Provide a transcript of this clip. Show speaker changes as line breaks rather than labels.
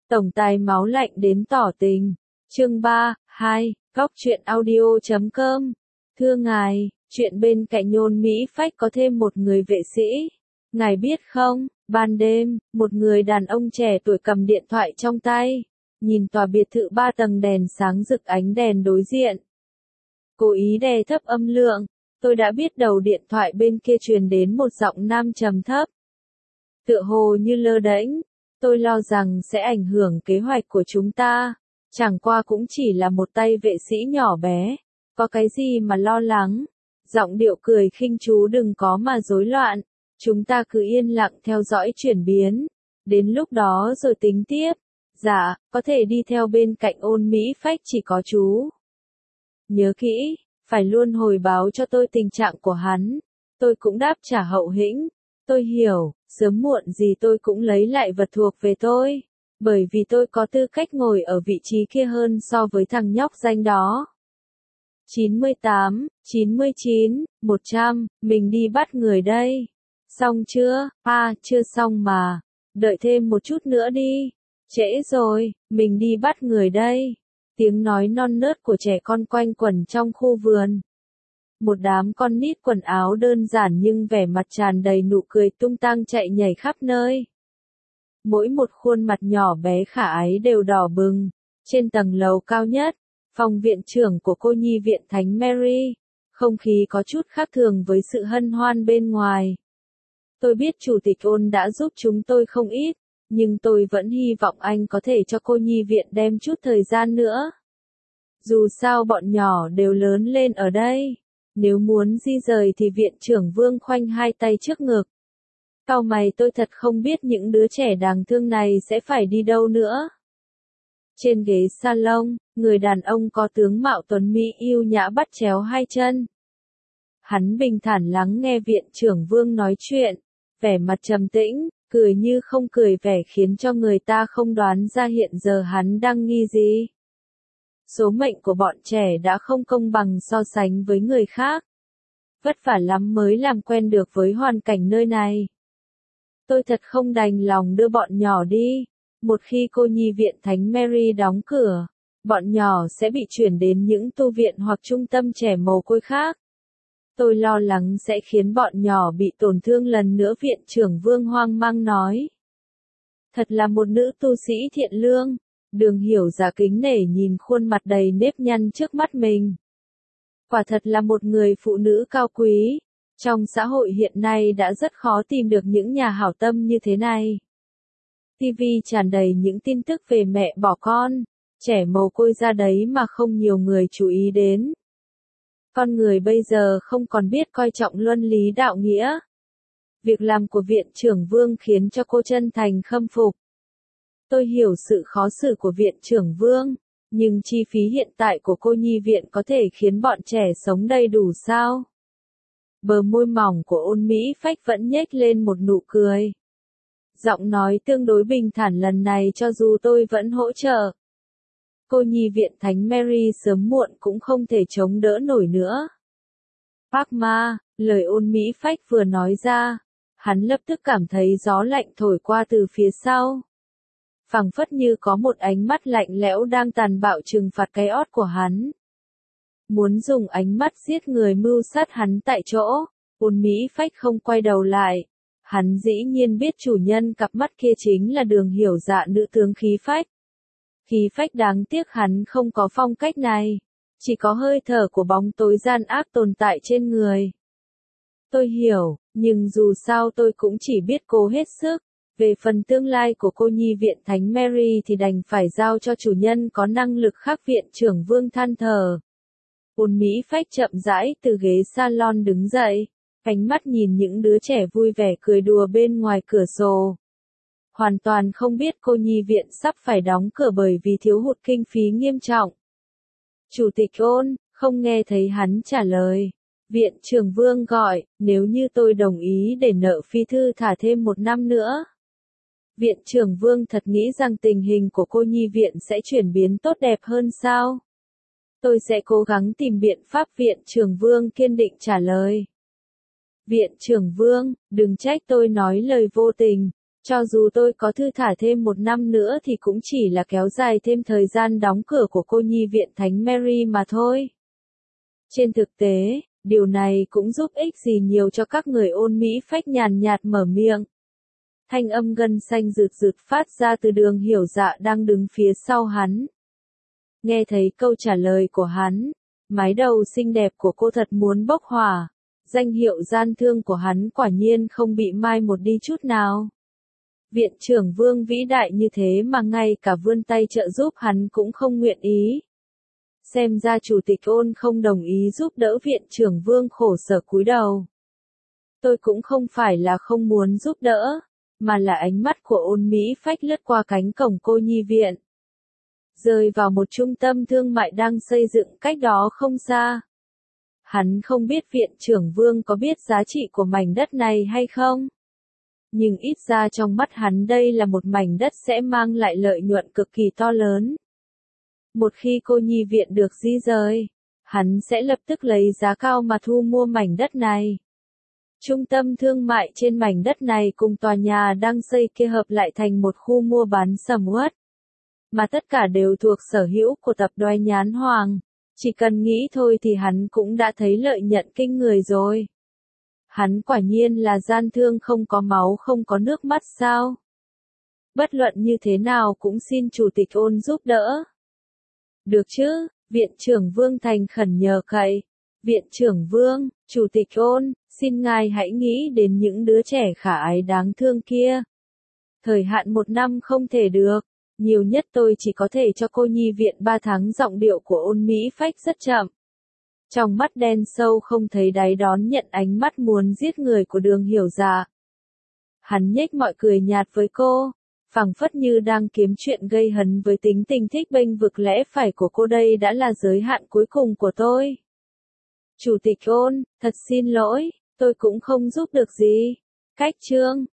Tổng tài máu lạnh đến tỏ tình. Chương 3, 2, Góc truyện audio.com. Thưa ngài, chuyện bên cạnh Nhôn Mỹ Phách có thêm một người vệ sĩ. Ngài biết không, ban đêm, một người đàn ông trẻ tuổi cầm điện thoại trong tay, nhìn tòa biệt thự 3 tầng đèn sáng rực ánh đèn đối diện. Cố ý đè thấp âm lượng, tôi đã biết đầu điện thoại bên kia truyền đến một giọng nam trầm thấp. Tựa hồ như lơ đễnh, tôi lo rằng sẽ ảnh hưởng kế hoạch của chúng ta. Chẳng qua cũng chỉ là một tay vệ sĩ nhỏ bé, có cái gì mà lo lắng. Giọng điệu cười khinh chú đừng có mà rối loạn, chúng ta cứ yên lặng theo dõi chuyển biến, đến lúc đó rồi tính tiếp. Dạ, có thể đi theo bên cạnh Ôn Mỹ Phách chỉ có chú. Nhớ kỹ, phải luôn hồi báo cho tôi tình trạng của hắn. Tôi cũng đáp trả hậu hĩnh. Tôi hiểu, sớm muộn gì tôi cũng lấy lại vật thuộc về tôi. Bởi vì tôi có tư cách ngồi ở vị trí kia hơn so với thằng nhóc danh đó. 98, 99, 100, mình đi bắt người đây. Xong chưa? À, chưa xong mà. Đợi thêm một chút nữa đi. Trễ rồi, mình đi bắt người đây. Tiếng nói non nớt của trẻ con quanh quẩn trong khu vườn. Một đám con nít quần áo đơn giản nhưng vẻ mặt tràn đầy nụ cười tung tăng chạy nhảy khắp nơi. Mỗi một khuôn mặt nhỏ bé khả ái đều đỏ bừng. Trên tầng lầu cao nhất, phòng viện trưởng của cô nhi viện Thánh Mary, không khí có chút khác thường với sự hân hoan bên ngoài. Tôi biết Chủ tịch Ôn đã giúp chúng tôi không ít, nhưng tôi vẫn hy vọng anh có thể cho cô nhi viện đem chút thời gian nữa. Dù sao bọn nhỏ đều lớn lên ở đây, nếu muốn di rời thì viện trưởng Vương khoanh hai tay trước ngực. Cau mày tôi thật không biết những đứa trẻ đáng thương này sẽ phải đi đâu nữa. Trên ghế salon, người đàn ông có tướng mạo tuấn mỹ yêu nhã bắt chéo hai chân. Hắn bình thản lắng nghe viện trưởng Vương nói chuyện, vẻ mặt trầm tĩnh, cười như không cười vẻ khiến cho người ta không đoán ra hiện giờ hắn đang nghi gì. Số mệnh của bọn trẻ đã không công bằng so sánh với người khác. Vất vả lắm mới làm quen được với hoàn cảnh nơi này. Tôi thật không đành lòng đưa bọn nhỏ đi. Một khi cô nhi viện Thánh Mary đóng cửa, bọn nhỏ sẽ bị chuyển đến những tu viện hoặc trung tâm trẻ mồ côi khác. Tôi lo lắng sẽ khiến bọn nhỏ bị tổn thương lần nữa, viện trưởng Vương hoang mang nói. Thật là một nữ tu sĩ thiện lương. Đường Hiểu giả kính nể nhìn khuôn mặt đầy nếp nhăn trước mắt mình. Quả thật là một người phụ nữ cao quý. Trong xã hội hiện nay đã rất khó tìm được những nhà hảo tâm như thế này. TV tràn đầy những tin tức về mẹ bỏ con, trẻ mồ côi ra đấy mà không nhiều người chú ý đến. Con người bây giờ không còn biết coi trọng luân lý đạo nghĩa. Việc làm của viện trưởng Vương khiến cho cô chân thành khâm phục. Tôi hiểu sự khó xử của viện trưởng Vương, nhưng chi phí hiện tại của cô nhi viện có thể khiến bọn trẻ sống đầy đủ sao? Bờ môi mỏng của Ôn Mỹ Phách vẫn nhếch lên một nụ cười. Giọng nói tương đối bình thản lần này cho dù tôi vẫn hỗ trợ. Cô nhi viện Thánh Mary sớm muộn cũng không thể chống đỡ nổi nữa. Bác ma, lời Ôn Mỹ Phách vừa nói ra, hắn lập tức cảm thấy gió lạnh thổi qua từ phía sau. Phảng phất như có một ánh mắt lạnh lẽo đang tàn bạo trừng phạt cái ót của hắn. Muốn dùng ánh mắt giết người mưu sát hắn tại chỗ, Ôn Mỹ Phách không quay đầu lại. Hắn dĩ nhiên biết chủ nhân cặp mắt kia chính là Đường Hiểu dạ nữ tướng khí phách. Khí phách đáng tiếc hắn không có phong cách này, chỉ có hơi thở của bóng tối gian ác tồn tại trên người. Tôi hiểu, nhưng dù sao tôi cũng chỉ biết cố hết sức. Về phần tương lai của cô nhi viện Thánh Mary thì đành phải giao cho chủ nhân có năng lực khác, viện trưởng Vương than thở. Ôn Mỹ Phách chậm rãi từ ghế salon đứng dậy, ánh mắt nhìn những đứa trẻ vui vẻ cười đùa bên ngoài cửa sổ. Hoàn toàn không biết cô nhi viện sắp phải đóng cửa bởi vì thiếu hụt kinh phí nghiêm trọng. Chủ tịch Ôn, không nghe thấy hắn trả lời. Viện trưởng Vương gọi, nếu như tôi đồng ý để nợ phi thư thả thêm 1 năm nữa. Viện trưởng Vương thật nghĩ rằng tình hình của cô nhi viện sẽ chuyển biến tốt đẹp hơn sao? Tôi sẽ cố gắng tìm biện pháp, viện trưởng Vương kiên định trả lời. Viện trưởng Vương, đừng trách tôi nói lời vô tình. Cho dù tôi có thư thả thêm 1 năm nữa thì cũng chỉ là kéo dài thêm thời gian đóng cửa của cô nhi viện Thánh Mary mà thôi. Trên thực tế, điều này cũng giúp ích gì nhiều cho các người ôn Mỹ phách nhàn nhạt mở miệng. Thanh âm gân xanh rượt rượt phát ra từ Đường Hiểu Dạ đang đứng phía sau hắn. Nghe thấy câu trả lời của hắn, mái đầu xinh đẹp của cô thật muốn bốc hỏa. Danh hiệu gian thương của hắn quả nhiên không bị mai một đi chút nào. Viện trưởng Vương vĩ đại như thế mà ngay cả vươn tay trợ giúp hắn cũng không nguyện ý. Xem ra chủ tịch Ôn không đồng ý giúp đỡ viện trưởng Vương khổ sở cúi đầu. Tôi cũng không phải là không muốn giúp đỡ, mà là ánh mắt của Ôn Mỹ phách lướt qua cánh cổng cô nhi viện. Rơi vào một trung tâm thương mại đang xây dựng cách đó không xa. Hắn không biết viện trưởng Vương có biết giá trị của mảnh đất này hay không. Nhưng ít ra trong mắt hắn đây là một mảnh đất sẽ mang lại lợi nhuận cực kỳ to lớn. Một khi cô nhi viện được di rời, hắn sẽ lập tức lấy giá cao mà thu mua mảnh đất này. Trung tâm thương mại trên mảnh đất này cùng tòa nhà đang xây kia hợp lại thành một khu mua bán sầm uất. Mà tất cả đều thuộc sở hữu của tập đoàn Nhán Hoàng. Chỉ cần nghĩ thôi thì hắn cũng đã thấy lợi nhuận kinh người rồi. Hắn quả nhiên là gian thương không có máu không có nước mắt sao? Bất luận như thế nào cũng xin chủ tịch Ôn giúp đỡ. Được chứ, viện trưởng Vương thành khẩn nhờ cậy. Viện trưởng Vương, chủ tịch Ôn, xin ngài hãy nghĩ đến những đứa trẻ khả ái đáng thương kia. Thời hạn 1 năm không thể được. Nhiều nhất tôi chỉ có thể cho cô nhi viện 3 tháng. Giọng điệu của Ôn Mỹ phách rất chậm. Trong mắt đen sâu không thấy đáy đón nhận ánh mắt muốn giết người của Đường Hiểu Dạ. Hắn nhếch mọi cười nhạt với cô, phảng phất như đang kiếm chuyện gây hấn với tính tình thích bênh vực lẽ phải của cô. Đây đã là giới hạn cuối cùng của tôi. Chủ tịch Ôn, thật xin lỗi, tôi cũng không giúp được gì. Cách chương